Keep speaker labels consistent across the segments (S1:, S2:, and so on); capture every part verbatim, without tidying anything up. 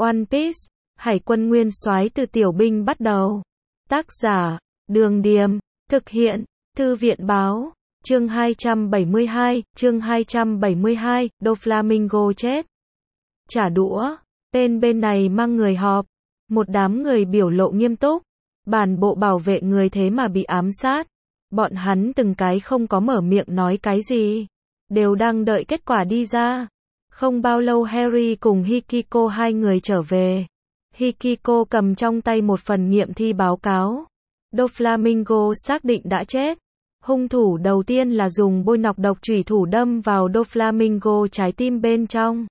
S1: One Piece, Hải quân nguyên soái từ tiểu binh bắt đầu. Tác giả, Đường Điềm, thực hiện, Thư viện báo, chương hai trăm bảy mươi hai, chương hai trăm bảy mươi hai, Doflamingo chết. Trả đũa, tên bên này mang người họp, một đám người biểu lộ nghiêm túc, bản bộ bảo vệ người thế mà bị ám sát. Bọn hắn từng cái không có mở miệng nói cái gì, đều đang đợi kết quả đi ra. Không bao lâu Harry cùng Hikiko hai người trở về. Hikiko cầm trong tay một phần nghiệm thi báo cáo. Doflamingo xác định đã chết. Hung thủ đầu tiên là dùng bôi nọc độc chủy thủ đâm vào Doflamingo trái tim bên trong.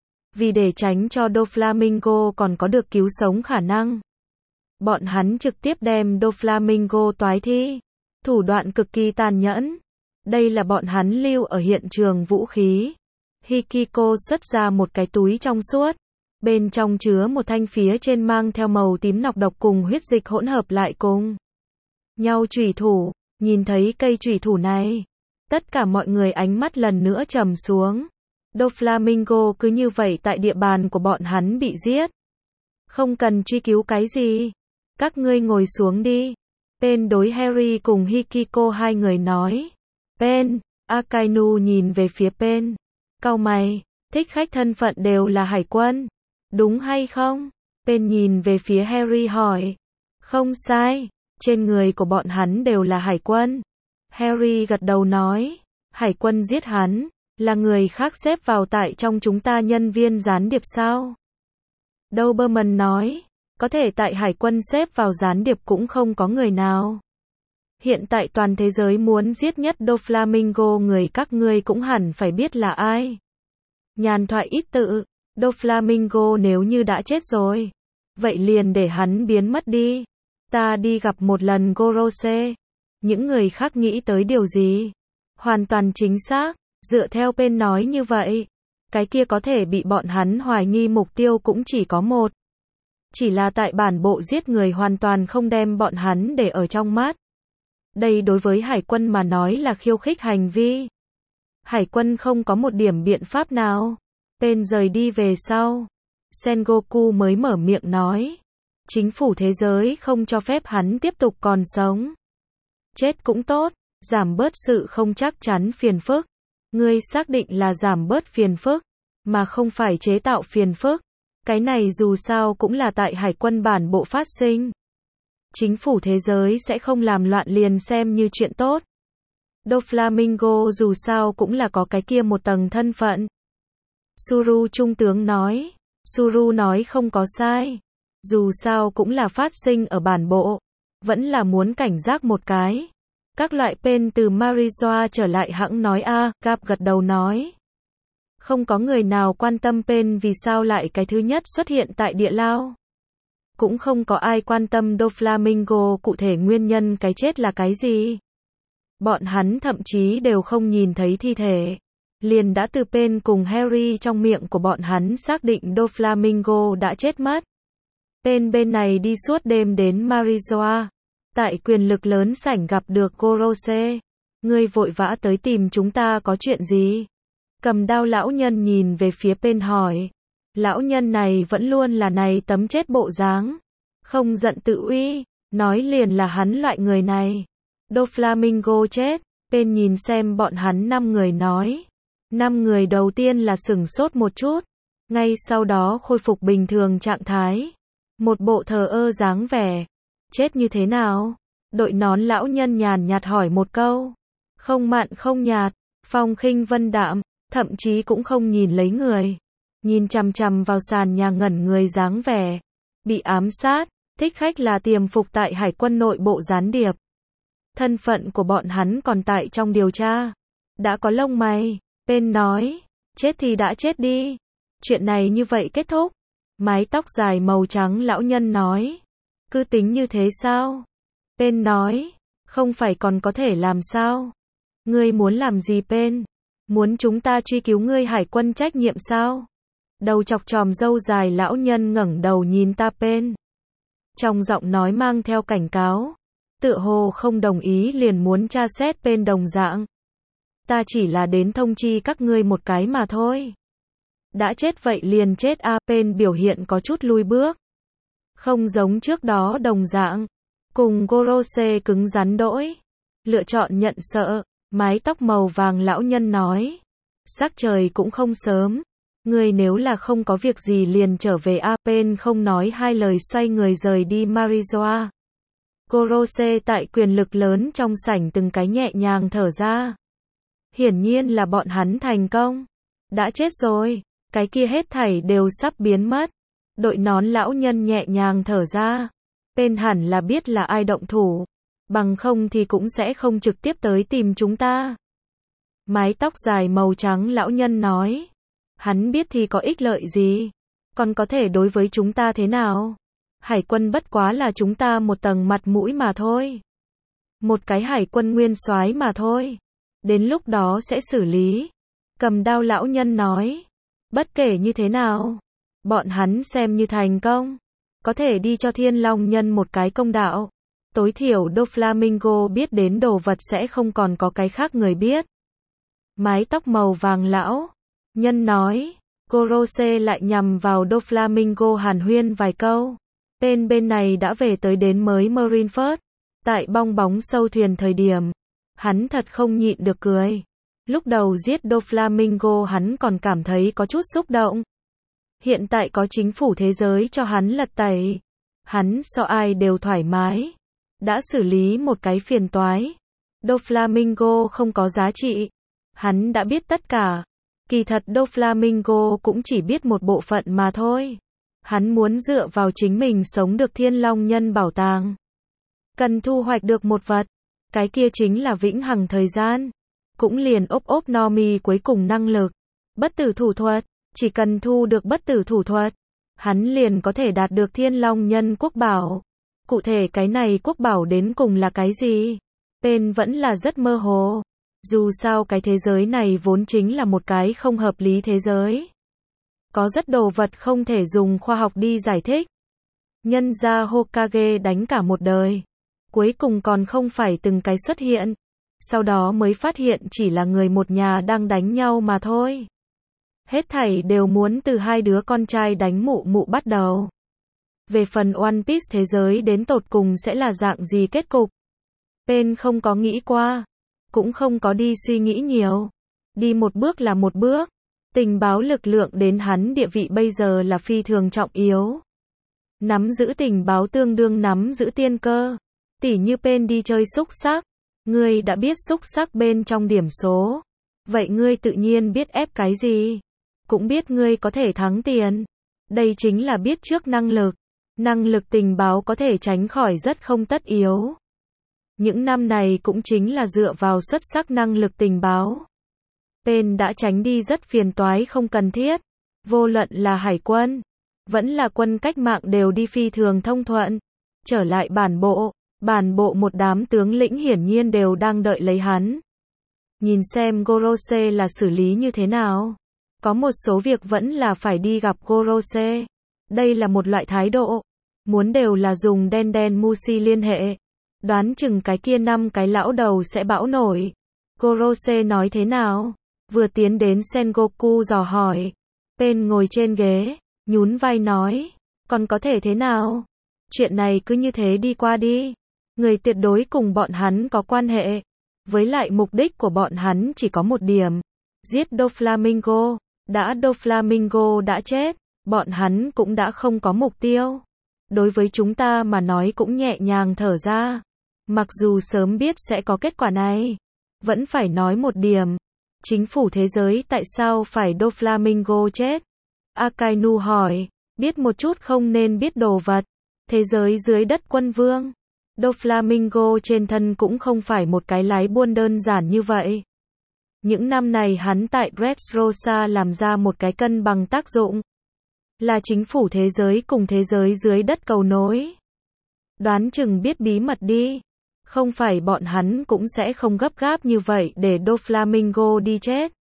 S1: Vì để tránh cho Doflamingo còn có được cứu sống khả năng, bọn hắn trực tiếp đem Doflamingo toái thi. Thủ đoạn cực kỳ tàn nhẫn. Đây là bọn hắn lưu ở hiện trường vũ khí. Hikiko xuất ra một cái túi trong suốt. Bên trong chứa một thanh phía trên mang theo màu tím nọc độc cùng huyết dịch hỗn hợp lại cùng nhau chủy thủ. Nhìn thấy cây chủy thủ này, tất cả mọi người ánh mắt lần nữa trầm xuống. Doflamingo cứ như vậy tại địa bàn của bọn hắn bị giết. Không cần truy cứu cái gì. Các ngươi ngồi xuống đi. Pen đối Harry cùng Hikiko hai người nói. Pen, Akainu nhìn về phía Pen. Cau mày, thích khách thân phận đều là hải quân. Đúng hay không? Pen nhìn về phía Harry hỏi. Không sai, trên người của bọn hắn đều là hải quân. Harry gật đầu nói. Hải quân giết hắn, là người khác xếp vào tại trong chúng ta nhân viên gián điệp sao? Doberman nói. Có thể tại hải quân xếp vào gián điệp cũng không có người nào. Hiện tại toàn thế giới muốn giết nhất Doflamingo người các ngươi cũng hẳn phải biết là ai. Nhàn thoại ít tự. Doflamingo nếu như đã chết rồi, vậy liền để hắn biến mất đi. Ta đi gặp một lần Gorose. Những người khác nghĩ tới điều gì? Hoàn toàn chính xác. Dựa theo Pen nói như vậy, cái kia có thể bị bọn hắn hoài nghi mục tiêu cũng chỉ có một. Chỉ là tại bản bộ giết người hoàn toàn không đem bọn hắn để ở trong mắt. Đây đối với hải quân mà nói là khiêu khích hành vi. Hải quân không có một điểm biện pháp nào. Pen rời đi về sau, Sengoku mới mở miệng nói. Chính phủ thế giới không cho phép hắn tiếp tục còn sống. Chết cũng tốt, giảm bớt sự không chắc chắn phiền phức. Ngươi xác định là giảm bớt phiền phức, mà không phải chế tạo phiền phức. Cái này dù sao cũng là tại hải quân bản bộ phát sinh. Chính phủ thế giới sẽ không làm loạn liền xem như chuyện tốt. Doflamingo dù sao cũng là có cái kia một tầng thân phận. Suru trung tướng nói. Suru nói không có sai. Dù sao cũng là phát sinh ở bản bộ. Vẫn là muốn cảnh giác một cái. Các loại Pen từ Marizoa trở lại hãng nói a, à, Gap gật đầu nói. Không có người nào quan tâm Pen vì sao lại cái thứ nhất xuất hiện tại địa lao. Cũng không có ai quan tâm Doflamingo cụ thể nguyên nhân cái chết là cái gì. Bọn hắn thậm chí đều không nhìn thấy thi thể. Liền đã từ Pen cùng Harry trong miệng của bọn hắn xác định Doflamingo đã chết mất. Pen bên này đi suốt đêm đến Marizoa. Tại quyền lực lớn sảnh gặp được Gorose. Ngươi vội vã tới tìm chúng ta có chuyện gì? Cầm đao lão nhân nhìn về phía Pen hỏi. Lão nhân này vẫn luôn là này tấm chết bộ dáng. Không giận tự uy, nói liền là hắn loại người này. Doflamingo chết, Pen nhìn xem bọn hắn năm người nói. Năm người đầu tiên là sửng sốt một chút. Ngay sau đó khôi phục bình thường trạng thái. Một bộ thờ ơ dáng vẻ. Chết như thế nào? Đội nón lão nhân nhàn nhạt hỏi một câu. Không mặn không nhạt, phong khinh vân đạm, thậm chí cũng không nhìn lấy người. Nhìn chằm chằm vào sàn nhà ngẩn người dáng vẻ. Bị ám sát, thích khách là tiềm phục tại hải quân nội bộ gián điệp. Thân phận của bọn hắn còn tại trong điều tra. Đã có lông mày, Pen nói. Chết thì đã chết đi. Chuyện này như vậy kết thúc. Mái tóc dài màu trắng lão nhân nói. Cứ tính như thế sao? Pen nói. Không phải còn có thể làm sao? Ngươi muốn làm gì Pen? Muốn chúng ta truy cứu ngươi hải quân trách nhiệm sao? Đầu chọc tròm râu dài lão nhân ngẩng đầu nhìn ta Pen. Trong giọng nói mang theo cảnh cáo. Tựa hồ không đồng ý liền muốn tra xét Pen đồng dạng. Ta chỉ là đến thông chi các ngươi một cái mà thôi. Đã chết vậy liền chết a. Pen biểu hiện có chút lùi bước. Không giống trước đó đồng dạng. Cùng Gorose cứng rắn đỗi. Lựa chọn nhận sợ. Mái tóc màu vàng lão nhân nói. Sắc trời cũng không sớm. Ngươi nếu là không có việc gì liền trở về a. Pen không nói hai lời xoay người rời đi Marizoa. Gorose tại quyền lực lớn trong sảnh từng cái nhẹ nhàng thở ra. Hiển nhiên là bọn hắn thành công. Đã chết rồi. Cái kia hết thảy đều sắp biến mất. Đội nón lão nhân nhẹ nhàng thở ra. Pen hẳn là biết là ai động thủ. Bằng không thì cũng sẽ không trực tiếp tới tìm chúng ta. Mái tóc dài màu trắng lão nhân nói. Hắn biết thì có ích lợi gì. Còn có thể đối với chúng ta thế nào? Hải quân bất quá là chúng ta một tầng mặt mũi mà thôi. Một cái hải quân nguyên soái mà thôi. Đến lúc đó sẽ xử lý. Cầm đao lão nhân nói. Bất kể như thế nào. Bọn hắn xem như thành công. Có thể đi cho Thiên Long Nhân một cái công đạo. Tối thiểu Doflamingo biết đến đồ vật sẽ không còn có cái khác người biết. Mái tóc màu vàng lão nhân nói. Gorose lại nhằm vào Doflamingo hàn huyên vài câu. Bên bên này đã về tới đến mới Marineford. Tại bong bóng sâu thuyền thời điểm. Hắn thật không nhịn được cười. Lúc đầu giết Doflamingo hắn còn cảm thấy có chút xúc động. Hiện tại có chính phủ thế giới cho hắn lật tẩy. Hắn so ai đều thoải mái. Đã xử lý một cái phiền toái. Doflamingo không có giá trị. Hắn đã biết tất cả. Kỳ thật Doflamingo cũng chỉ biết một bộ phận mà thôi. Hắn muốn dựa vào chính mình sống được Thiên Long Nhân bảo tàng. Cần thu hoạch được một vật. Cái kia chính là vĩnh hằng thời gian. Cũng liền ốp ốp no mi cuối cùng năng lực. Bất tử thủ thuật. Chỉ cần thu được bất tử thủ thuật. Hắn liền có thể đạt được Thiên Long Nhân quốc bảo. Cụ thể cái này quốc bảo đến cùng là cái gì? Pen vẫn là rất mơ hồ. Dù sao cái thế giới này vốn chính là một cái không hợp lý thế giới. Có rất đồ vật không thể dùng khoa học đi giải thích. Nhân ra Hokage đánh cả một đời. Cuối cùng còn không phải từng cái xuất hiện. Sau đó mới phát hiện chỉ là người một nhà đang đánh nhau mà thôi. Hết thảy đều muốn từ hai đứa con trai đánh mụ mụ bắt đầu. Về phần One Piece thế giới đến tột cùng sẽ là dạng gì kết cục. Pen không có nghĩ qua. Cũng không có đi suy nghĩ nhiều. Đi một bước là một bước. Tình báo lực lượng đến hắn địa vị bây giờ là phi thường trọng yếu. Nắm giữ tình báo tương đương nắm giữ tiên cơ. Tỉ như Pen đi chơi xúc xắc. Ngươi đã biết xúc xắc bên trong điểm số. Vậy ngươi tự nhiên biết ép cái gì. Cũng biết ngươi có thể thắng tiền. Đây chính là biết trước năng lực. Năng lực tình báo có thể tránh khỏi rất không tất yếu. Những năm này cũng chính là dựa vào xuất sắc năng lực tình báo. Pen đã tránh đi rất phiền toái không cần thiết. Vô luận là hải quân, vẫn là quân cách mạng đều đi phi thường thông thuận. Trở lại bản bộ, bản bộ một đám tướng lĩnh hiển nhiên đều đang đợi lấy hắn. Nhìn xem Gorose là xử lý như thế nào. Có một số việc vẫn là phải đi gặp Gorose. Đây là một loại thái độ. Muốn đều là dùng đen đen Mushi liên hệ. Đoán chừng cái kia năm cái lão đầu sẽ bão nổi. Gorose nói thế nào? Vừa tiến đến Sengoku dò hỏi. Pen ngồi trên ghế, nhún vai nói. Còn có thể thế nào? Chuyện này cứ như thế đi qua đi. Người tuyệt đối cùng bọn hắn có quan hệ. Với lại mục đích của bọn hắn chỉ có một điểm. Giết Doflamingo. Đã Doflamingo đã chết. Bọn hắn cũng đã không có mục tiêu. Đối với chúng ta mà nói cũng nhẹ nhàng thở ra. Mặc dù sớm biết sẽ có kết quả này. Vẫn phải nói một điểm. Chính phủ thế giới tại sao phải Doflamingo chết? Akainu hỏi. Biết một chút không nên biết đồ vật. Thế giới dưới đất quân vương. Doflamingo trên thân cũng không phải một cái lái buôn đơn giản như vậy. Những năm này hắn tại Dressrosa làm ra một cái cân bằng tác dụng. Là chính phủ thế giới cùng thế giới dưới đất cầu nối. Đoán chừng biết bí mật đi. Không phải bọn hắn cũng sẽ không gấp gáp như vậy để Doflamingo đi chết.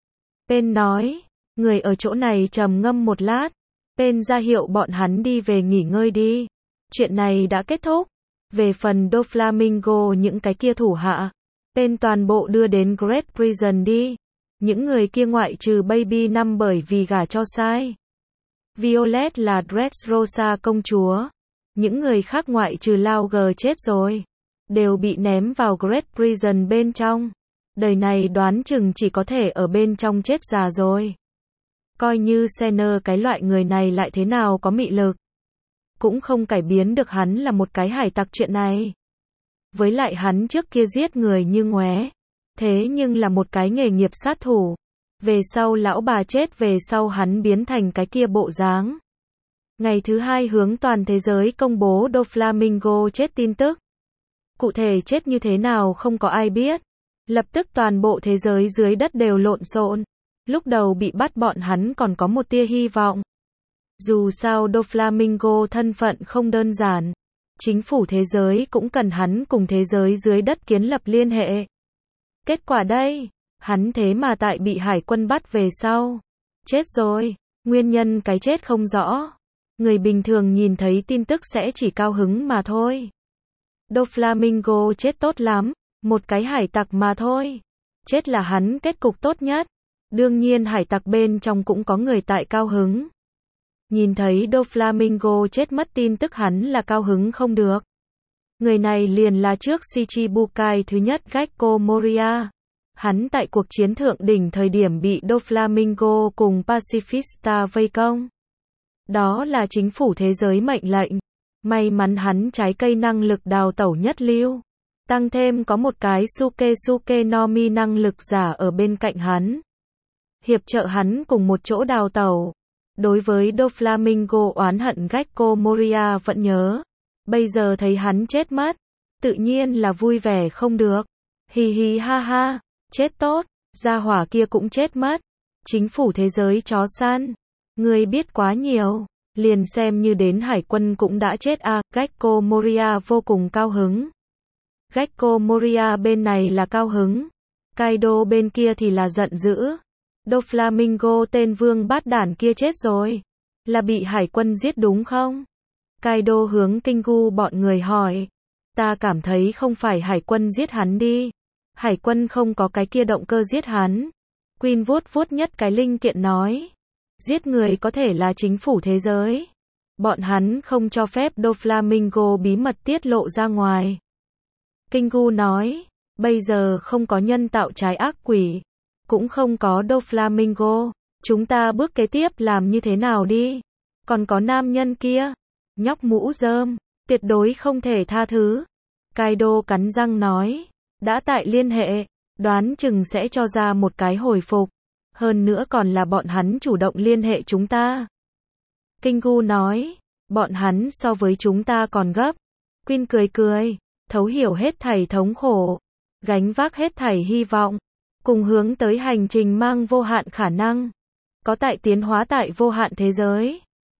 S1: Pen nói. Người ở chỗ này trầm ngâm một lát. Pen ra hiệu bọn hắn đi về nghỉ ngơi đi. Chuyện này đã kết thúc. Về phần Doflamingo những cái kia thủ hạ. Pen toàn bộ đưa đến Great Prison đi. Những người kia ngoại trừ Baby năm bởi vì gả cho sai. Violet là Dressrosa công chúa. Những người khác ngoại trừ Lauger chết rồi. Đều bị ném vào Great Prison bên trong. Đời này đoán chừng chỉ có thể ở bên trong chết già rồi. Coi như Senner cái loại người này lại thế nào có mị lực. Cũng không cải biến được hắn là một cái hải tặc chuyện này. Với lại hắn trước kia giết người như ngoé. Thế nhưng là một cái nghề nghiệp sát thủ. Về sau lão bà chết về sau hắn biến thành cái kia bộ dáng. Ngày thứ hai hướng toàn thế giới công bố Doflamingo chết tin tức. Cụ thể chết như thế nào không có ai biết. Lập tức toàn bộ thế giới dưới đất đều lộn xộn. Lúc đầu bị bắt bọn hắn còn có một tia hy vọng. Dù sao Doflamingo thân phận không đơn giản. Chính phủ thế giới cũng cần hắn cùng thế giới dưới đất kiến lập liên hệ. Kết quả đây, hắn thế mà tại bị hải quân bắt về sau. Chết rồi, nguyên nhân cái chết không rõ. Người bình thường nhìn thấy tin tức sẽ chỉ cao hứng mà thôi. Doflamingo chết tốt lắm, một cái hải tặc mà thôi. Chết là hắn kết cục tốt nhất. Đương nhiên hải tặc bên trong cũng có người tại cao hứng. Nhìn thấy Doflamingo chết mất tin tức hắn là cao hứng không được. Người này liền là trước Shichibukai thứ nhất Gekko Moria. Hắn tại cuộc chiến thượng đỉnh thời điểm bị Doflamingo cùng Pacifista vây công. Đó là chính phủ thế giới mệnh lệnh. May mắn hắn trái cây năng lực đào tẩu nhất lưu. Tăng thêm có một cái Suke Suke no Mi năng lực giả ở bên cạnh hắn. Hiệp trợ hắn cùng một chỗ đào tẩu. Đối với Doflamingo oán hận Gekko Moria vẫn nhớ. Bây giờ thấy hắn chết mất. Tự nhiên là vui vẻ không được. Hì hì ha ha. Chết tốt. Gia hỏa kia cũng chết mất. Chính phủ thế giới chó săn. Người biết quá nhiều. Liền xem như đến hải quân cũng đã chết à. Gekko Moria vô cùng cao hứng. Gekko Moria bên này là cao hứng. Kaido bên kia thì là giận dữ. Doflamingo tên vương bát đản kia chết rồi. Là bị hải quân giết đúng không? Kaido hướng Kingu bọn người hỏi. Ta cảm thấy không phải hải quân giết hắn đi. Hải quân không có cái kia động cơ giết hắn. Queen vuốt vuốt nhất cái linh kiện nói. Giết người có thể là chính phủ thế giới. Bọn hắn không cho phép Doflamingo bí mật tiết lộ ra ngoài. Kingu nói. Bây giờ không có nhân tạo trái ác quỷ. Cũng không có Doflamingo. Chúng ta bước kế tiếp làm như thế nào đi? Còn có nam nhân kia. Nhóc mũ rơm. Tuyệt đối không thể tha thứ. Kaido cắn răng nói. Đã tại liên hệ. Đoán chừng sẽ cho ra một cái hồi phục. Hơn nữa còn là bọn hắn chủ động liên hệ chúng ta. Kingu nói. Bọn hắn so với chúng ta còn gấp. Queen cười cười. Thấu hiểu hết thảy thống khổ. Gánh vác hết thảy hy vọng. Cùng hướng tới hành trình mang vô hạn khả năng. Có tại tiến hóa tại vô hạn thế giới.